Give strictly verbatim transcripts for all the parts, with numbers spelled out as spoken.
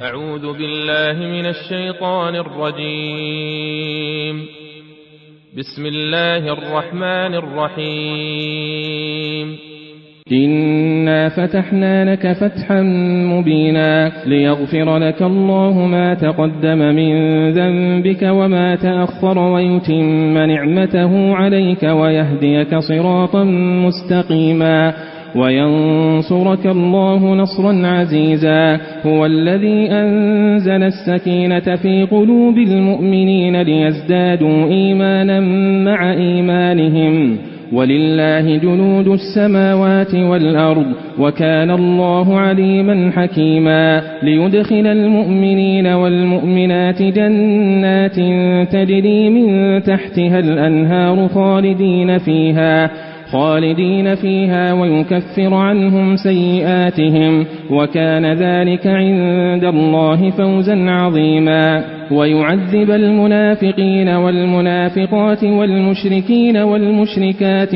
أعوذ بالله من الشيطان الرجيم. بسم الله الرحمن الرحيم. إنا فتحنا لك فتحا مبينا ليغفر لك الله ما تقدم من ذنبك وما تأخر ويتم نعمته عليك ويهديك صراطا مستقيما وينصرك الله نصرا عزيزا. هو الذي أنزل السكينة في قلوب المؤمنين ليزدادوا إيمانا مع إيمانهم ولله جنود السماوات والأرض وكان الله عليما حكيما. ليدخل المؤمنين والمؤمنات جنات تجري من تحتها الأنهار خالدين فيها خالدين فيها ويكفر عنهم سيئاتهم وكان ذلك عند الله فوزا عظيما. ويعذب المنافقين والمنافقات والمشركين والمشركات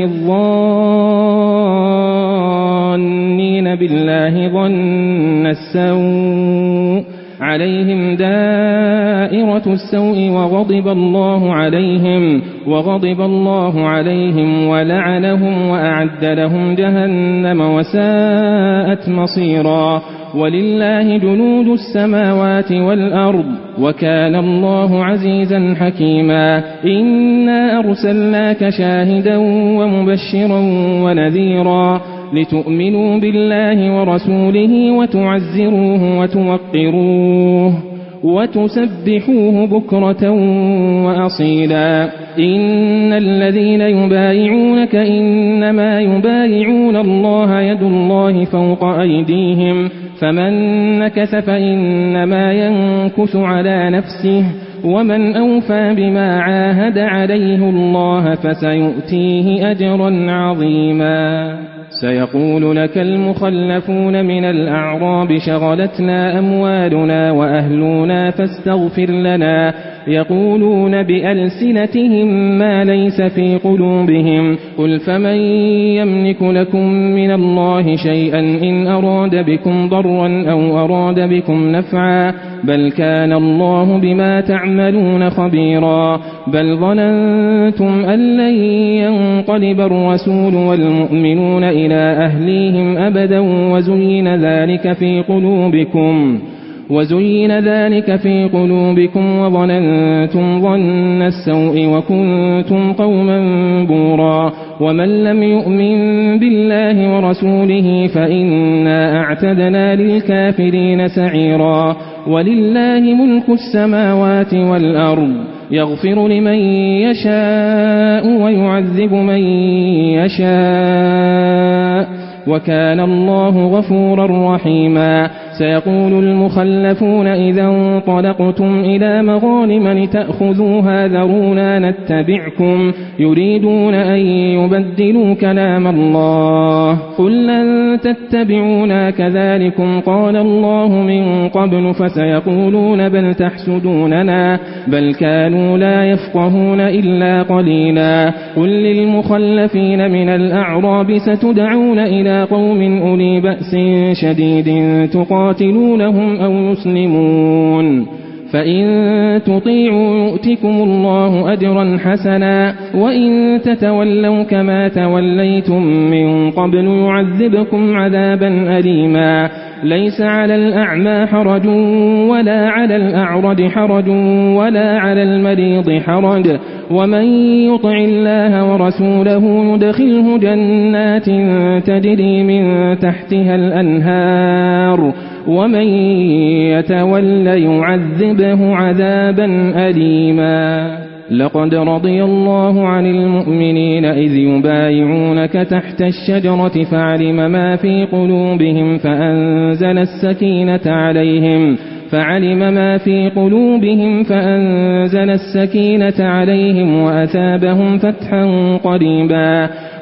الظانين بالله ظن السوء عليهم دائرة السوء وغضب الله عليهم وغضب الله عليهم ولعنهم وأعد لهم جهنم وساءت مصيرا. ولله جنود السماوات والأرض وكان الله عزيزا حكيما. إنا أرسلناك شاهدا ومبشرا ونذيرا لتؤمنوا بالله ورسوله وتعزروه وتوقروه وتسبحوه بكرة وأصيلا. إن الذين يبايعونك إنما يبايعون الله يد الله فوق أيديهم فمن نكث فإنما ينكث على نفسه ومن أوفى بما عاهد عليه الله فسيؤتيه أجرا عظيما. سيقول لك المخلفون من الأعراب شغلتنا أموالنا وأهلنا فاستغفر لنا يقولون بألسنتهم ما ليس في قلوبهم قل فمن يملك لكم من الله شيئا إن أراد بكم ضرا أو أراد بكم نفعا بل كان الله بما تعملون خبيرا. بل ظننتم أن لن ينقلب الرسول والمؤمنون إلى أهليهم أبدا وزين ذلك في قلوبكم وزين ذلك في قلوبكم وظننتم ظن السوء وكنتم قوما بورا. ومن لم يؤمن بالله ورسوله فإنا أعتدنا للكافرين سعيرا. ولله ملك السماوات والأرض يغفر لمن يشاء ويعذب من يشاء وكان الله غفورا رحيما. سيقول المخلفون إذا انطلقتم إلى مغانم لتأخذوها ذرونا نتبعكم يريدون أن يبدلوا كلام الله قل لن تتبعونا كذلكم قال الله من قبل فسيقولون بل تحسدوننا بل كانوا لا يفقهون إلا قليلا. قل للمخلفين من الأعراب ستدعون إلى قوم أولي بأس شديد تقاتلونهم أو يسلمون فإن تطيعوا يؤتكم الله أجرا حسنا وإن تتولوا كما توليتم من قبل يعذبكم عذابا أليما. ليس على الأعمى حرج ولا على الأعرج حرج ولا على المريض حرج ومن يطع الله ورسوله يدخله جنات تجري من تحتها الأنهار ومن يتول يعذبه عذابا أليما. لقد رضي الله عن المؤمنين إذ يبايعونك تحت الشجرة فعلم ما في قلوبهم فأنزل السكينة عليهم فعلم ما في قلوبهم فأنزل السكينة عليهم وأثابهم فتحا قريبا.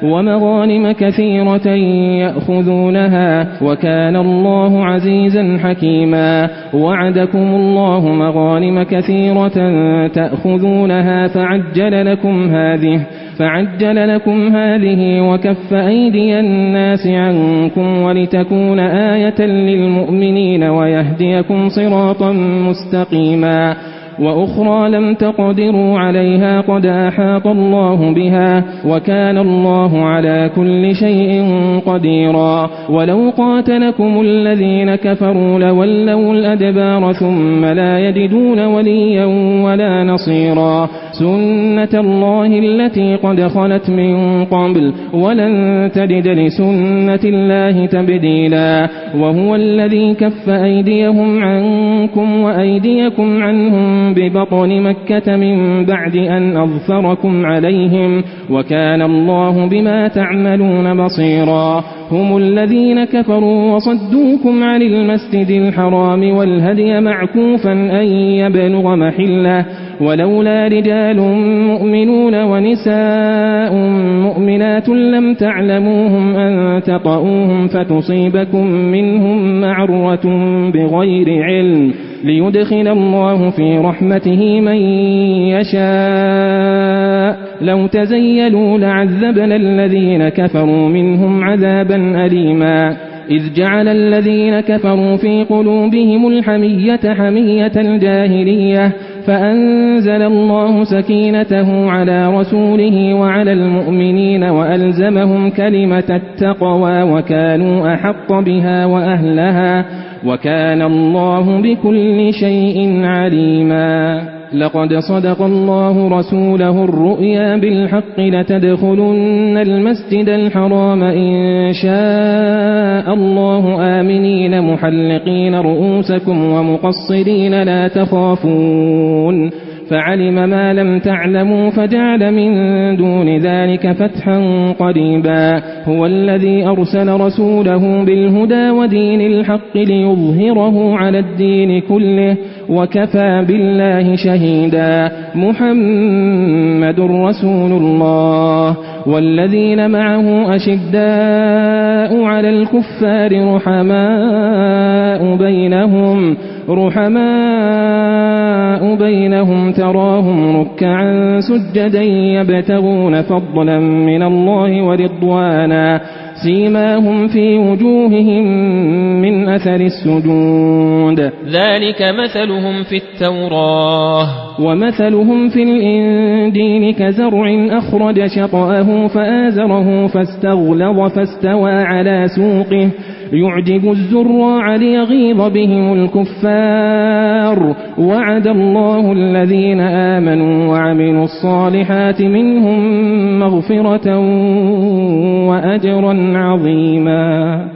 ومغانم كثيرة يأخذونها وكان الله عزيزا حكيما وعدكم الله مغانم كثيرة تأخذونها فعجل لكم هذه فعجل لكم هذه وكف أيدي الناس عنكم ولتكون آية للمؤمنين ويهديكم صراطا مستقيما وأخرى لم تقدروا عليها قد أحاط الله بها وكان الله على كل شيء قديرا ولو قاتلكم الذين كفروا لولوا الأدبار ثم لا يجدون وليا ولا نصيرا سنة الله التي قد خلت من قبل ولن تجد لسنة الله تبديلا وهو الذي كف أيديهم عنكم وأيديكم عنهم ببطن مكة من بعد أن أظفركم عليهم وكان الله بما تعملون بصيرا هم الذين كفروا وصدوكم عن المسجد الحرام والهدي معكوفا أن يبلغ محله ولولا رجال مؤمنون ونساء مؤمنات لم تعلموهم أن تطؤوهم فتصيبكم منهم معرة بغير علم ليدخل الله في رحمته من يشاء لو تزيلوا لعذبنا الذين كفروا منهم عذابا أليما إذ جعل الذين كفروا في قلوبهم الحمية حمية الجاهلية فأنزل الله سكينته على رسوله وعلى المؤمنين وألزمهم كلمة التقوى وكانوا أحق بها وأهلها وكان الله بكل شيء عليما لقد صدق الله رسوله الرؤيا بالحق لتدخلن المسجد الحرام إن شاء الله آمنين محلقين رؤوسكم ومقصرين لا تخافون فعلم ما لم تعلموا فجعل من دون ذلك فتحا قريبا هو الذي أرسل رسوله بالهدى ودين الحق ليظهره على الدين كله وكفى بالله شهيدا محمد رسول الله والذين معه أشداء على الكفار رحماء بينهم رحماء بينهم تراهم ركعا سجدا يبتغون فضلا من الله ورضوانا سيماهم في وجوههم من أثر السجود ذلك مثلهم في التوراة ومثلهم في الإنجيل كزرع أخرج شطأه فآزره فاستغلظ فاستوى على سوقه يعجب الزراع ليغيظ بهم الكفار وعد الله الذين آمنوا وعملوا الصالحات منهم مغفرة وأجرا عظيما